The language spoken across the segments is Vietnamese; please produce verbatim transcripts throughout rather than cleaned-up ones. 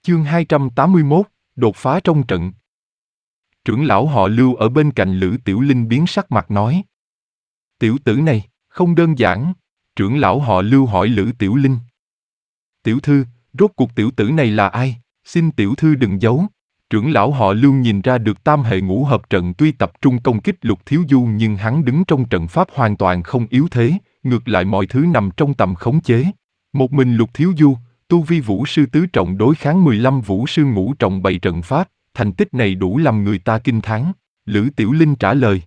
Chương hai trăm tám mươi mốt, đột phá trong trận. Trưởng lão họ Lưu ở bên cạnh Lữ Tiểu Linh biến sắc mặt nói. Tiểu tử này, không đơn giản. Trưởng lão họ Lưu hỏi Lữ Tiểu Linh. Tiểu thư, rốt cuộc tiểu tử này là ai? Xin tiểu thư đừng giấu. Trưởng lão họ Lưu nhìn ra được tam hệ ngũ hợp trận tuy tập trung công kích Lục Thiếu Du nhưng hắn đứng trong trận pháp hoàn toàn không yếu thế, ngược lại mọi thứ nằm trong tầm khống chế. Một mình Lục Thiếu Du, tu vi vũ sư tứ trọng đối kháng mười lăm vũ sư ngũ trọng bày trận pháp, thành tích này đủ làm người ta kinh thán. Lữ Tiểu Linh trả lời.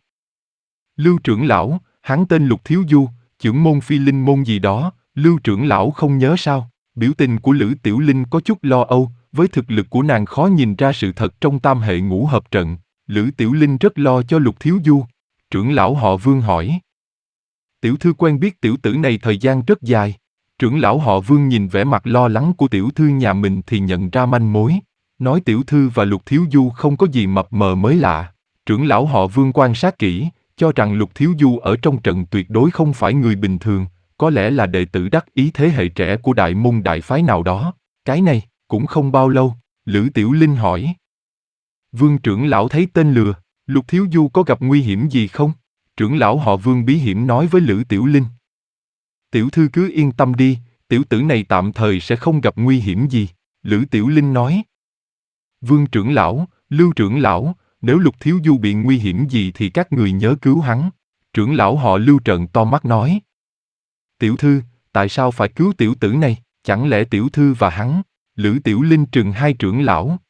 Lưu trưởng lão, hắn tên Lục Thiếu Du, chưởng môn phi linh môn gì đó, Lưu trưởng lão không nhớ sao? Biểu tình của Lữ Tiểu Linh có chút lo âu, với thực lực của nàng khó nhìn ra sự thật trong tam hệ ngũ hợp trận. Lữ Tiểu Linh rất lo cho Lục Thiếu Du. Trưởng lão họ Vương hỏi. Tiểu thư quen biết tiểu tử này thời gian rất dài. Trưởng lão họ Vương nhìn vẻ mặt lo lắng của tiểu thư nhà mình thì nhận ra manh mối. Nói tiểu thư và Lục Thiếu Du không có gì mập mờ mới lạ. Trưởng lão họ Vương quan sát kỹ, cho rằng Lục Thiếu Du ở trong trận tuyệt đối không phải người bình thường, có lẽ là đệ tử đắc ý thế hệ trẻ của đại môn đại phái nào đó. Cái này, cũng không bao lâu, Lữ Tiểu Linh hỏi. Vương trưởng lão thấy tên lừa, Lục Thiếu Du có gặp nguy hiểm gì không? Trưởng lão họ Vương bí hiểm nói với Lữ Tiểu Linh. Tiểu thư cứ yên tâm đi, tiểu tử này tạm thời sẽ không gặp nguy hiểm gì, Lữ Tiểu Linh nói. Vương trưởng lão, Lưu trưởng lão, nếu Lục Thiếu Du bị nguy hiểm gì thì các người nhớ cứu hắn. Trưởng lão họ Lưu trợn to mắt nói. Tiểu thư, tại sao phải cứu tiểu tử này, chẳng lẽ tiểu thư và hắn? Lữ Tiểu Linh trừng hai trưởng lão.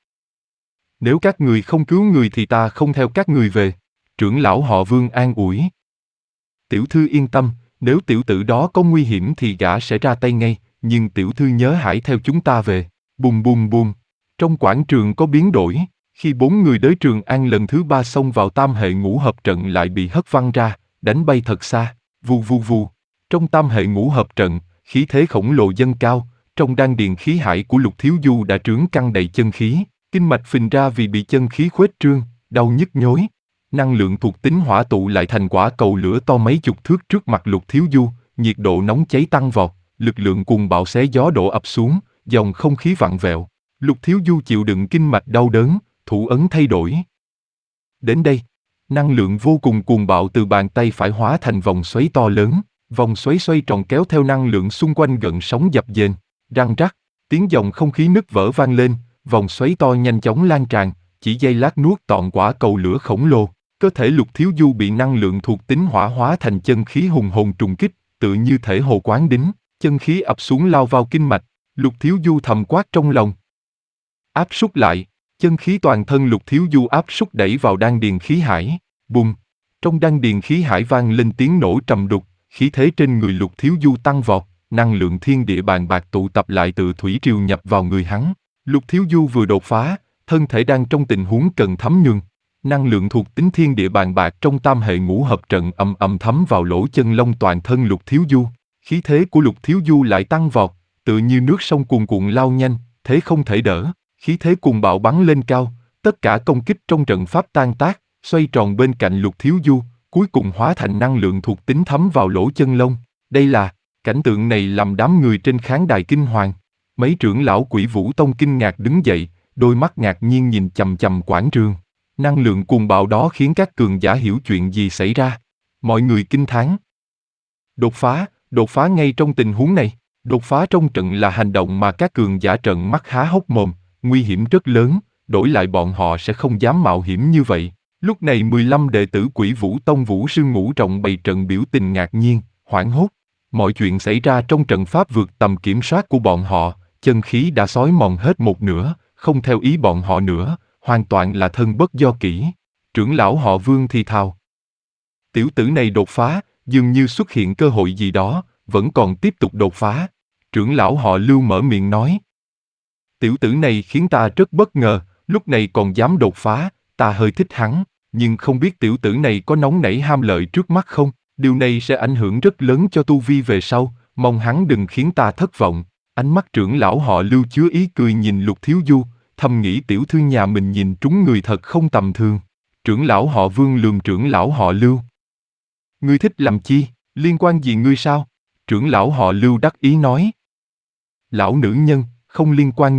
Nếu các người không cứu người thì ta không theo các người về. Trưởng lão họ Vương an ủi. Tiểu thư yên tâm, nếu tiểu tử đó có nguy hiểm thì gã sẽ ra tay ngay, nhưng tiểu thư nhớ hãy theo chúng ta về. Bùm bùm bùm. Trong quảng trường có biến đổi, khi bốn người đới Trường An lần thứ ba xông vào tam hệ ngũ hợp trận lại bị hất văng ra, đánh bay thật xa, vù vù vù. Trong tam hệ ngũ hợp trận, khí thế khổng lồ dâng cao, trong đan điền khí hải của Lục Thiếu Du đã trướng căng đầy chân khí, kinh mạch phình ra vì bị chân khí khuếch trương, đau nhức nhối. Năng lượng thuộc tính hỏa tụ lại thành quả cầu lửa to mấy chục thước trước mặt Lục Thiếu Du, nhiệt độ nóng cháy tăng vọt, lực lượng cuồng bạo xé gió đổ ập xuống, dòng không khí vặn vẹo. Lục Thiếu Du chịu đựng kinh mạch đau đớn, thủ ấn thay đổi. Đến đây, năng lượng vô cùng cuồng bạo từ bàn tay phải hóa thành vòng xoáy to lớn, vòng xoáy xoay tròn kéo theo năng lượng xung quanh gợn sóng dập dềnh, răng rắc, tiếng dòng không khí nứt vỡ vang lên, vòng xoáy to nhanh chóng lan tràn, chỉ giây lát nuốt trọn quả cầu lửa khổng lồ. Cơ thể Lục Thiếu Du bị năng lượng thuộc tính hỏa hóa thành chân khí hùng hồn trùng kích, tựa như thể hồ quán đính, chân khí ập xuống lao vào kinh mạch. Lục Thiếu Du thầm quát trong lòng. Áp súc lại, chân khí toàn thân Lục Thiếu Du áp súc đẩy vào đan điền khí hải, bùng. Trong đan điền khí hải vang lên tiếng nổ trầm đục, khí thế trên người Lục Thiếu Du tăng vọt, năng lượng thiên địa bàn bạc tụ tập lại từ thủy triều nhập vào người hắn. Lục Thiếu Du vừa đột phá, thân thể đang trong tình huống cần thấm nhuần. Năng lượng thuộc tính thiên địa bàn bạc trong tam hệ ngũ hợp trận ầm ầm thấm vào lỗ chân lông toàn thân Lục Thiếu Du. Khí thế của Lục Thiếu Du lại tăng vọt, tựa như nước sông cuồn cuộn lao nhanh, thế không thể đỡ. Khí thế cuồng bạo bắn lên cao, tất cả công kích trong trận pháp tan tác, xoay tròn bên cạnh Lục Thiếu Du, cuối cùng hóa thành năng lượng thuộc tính thấm vào lỗ chân lông. Đây là, cảnh tượng này làm đám người trên khán đài kinh hoàng. Mấy trưởng lão Quỷ Vũ Tông kinh ngạc đứng dậy, đôi mắt ngạc nhiên nhìn chằm chằm quảng trường. Năng lượng cuồng bạo đó khiến các cường giả hiểu chuyện gì xảy ra. Mọi người kinh thán. Đột phá, đột phá ngay trong tình huống này. Đột phá trong trận là hành động mà các cường giả trợn mắt há hốc mồm, nguy hiểm rất lớn, đổi lại bọn họ sẽ không dám mạo hiểm như vậy. Lúc này mười lăm đệ tử Quỷ Vũ Tông vũ sư ngũ trọng bày trận biểu tình ngạc nhiên, hoảng hốt. Mọi chuyện xảy ra trong trận pháp vượt tầm kiểm soát của bọn họ, chân khí đã xói mòn hết một nửa, không theo ý bọn họ nữa, hoàn toàn là thân bất do kỷ. Trưởng lão họ Vương thì thào. Tiểu tử này đột phá, dường như xuất hiện cơ hội gì đó, vẫn còn tiếp tục đột phá. Trưởng lão họ Lưu mở miệng nói. Tiểu tử này khiến ta rất bất ngờ, lúc này còn dám đột phá, ta hơi thích hắn, nhưng không biết tiểu tử này có nóng nảy ham lợi trước mắt không, điều này sẽ ảnh hưởng rất lớn cho tu vi về sau, mong hắn đừng khiến ta thất vọng. Ánh mắt trưởng lão họ Lưu chứa ý cười nhìn Lục Thiếu Du, thầm nghĩ tiểu thư nhà mình nhìn trúng người thật không tầm thường. Trưởng lão họ Vương lườm trưởng lão họ Lưu. Ngươi thích làm chi, liên quan gì ngươi sao? Trưởng lão họ Lưu đắc ý nói. Lão nữ nhân, không liên quan ngươi.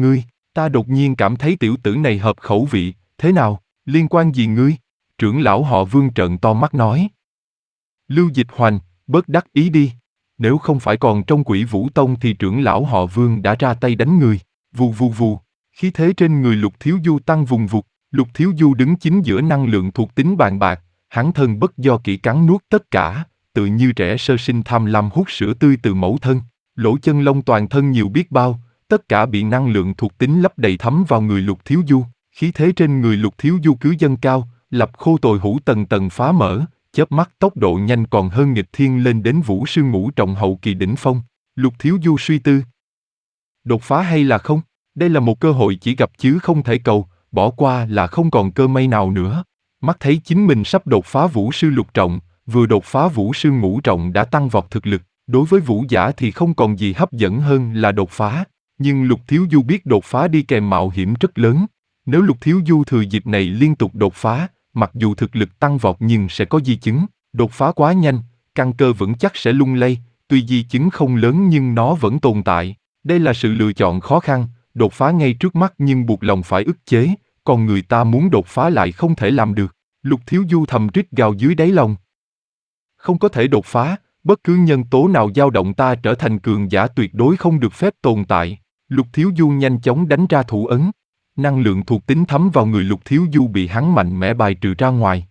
Ta đột nhiên cảm thấy tiểu tử này hợp khẩu vị, thế nào, liên quan gì ngươi? Trưởng lão họ Vương trợn to mắt nói. Lưu Dịch Hoành, bớt đắc ý đi. Nếu không phải còn trong Quỷ Vũ Tông thì trưởng lão họ Vương đã ra tay đánh người. Vù vù vù, khí thế trên người Lục Thiếu Du tăng vùng vụt. Lục Thiếu Du đứng chính giữa năng lượng thuộc tính bàn bạc, hắn thân bất do kỹ cắn nuốt tất cả, tự như trẻ sơ sinh tham lam hút sữa tươi từ mẫu thân. Lỗ chân lông toàn thân nhiều biết bao, tất cả bị năng lượng thuộc tính lấp đầy thấm vào người Lục Thiếu Du. Khí thế trên người Lục Thiếu Du cứ dâng cao, lập khô tồi hũ tầng tầng phá mở, chớp mắt tốc độ nhanh còn hơn nghịch thiên lên đến Vũ Sư Ngũ Trọng hậu kỳ đỉnh phong. Lục Thiếu Du suy tư. Đột phá hay là không? Đây là một cơ hội chỉ gặp chứ không thể cầu, bỏ qua là không còn cơ may nào nữa. Mắt thấy chính mình sắp đột phá Vũ Sư Lục Trọng, vừa đột phá Vũ Sư Ngũ Trọng đã tăng vọt thực lực, đối với Vũ giả thì không còn gì hấp dẫn hơn là đột phá. Nhưng Lục Thiếu Du biết đột phá đi kèm mạo hiểm rất lớn. Nếu Lục Thiếu Du thừa dịp này liên tục đột phá, mặc dù thực lực tăng vọt nhưng sẽ có di chứng, đột phá quá nhanh, căn cơ vững chắc sẽ lung lay, tuy di chứng không lớn nhưng nó vẫn tồn tại. Đây là sự lựa chọn khó khăn, đột phá ngay trước mắt nhưng buộc lòng phải ức chế, còn người ta muốn đột phá lại không thể làm được. Lục Thiếu Du thầm rít gào dưới đáy lòng. Không có thể đột phá, bất cứ nhân tố nào dao động ta trở thành cường giả tuyệt đối không được phép tồn tại. Lục Thiếu Du nhanh chóng đánh ra thủ ấn. Năng lượng thuộc tính thấm vào người Lục Thiếu Du bị hắn mạnh mẽ bài trừ ra ngoài.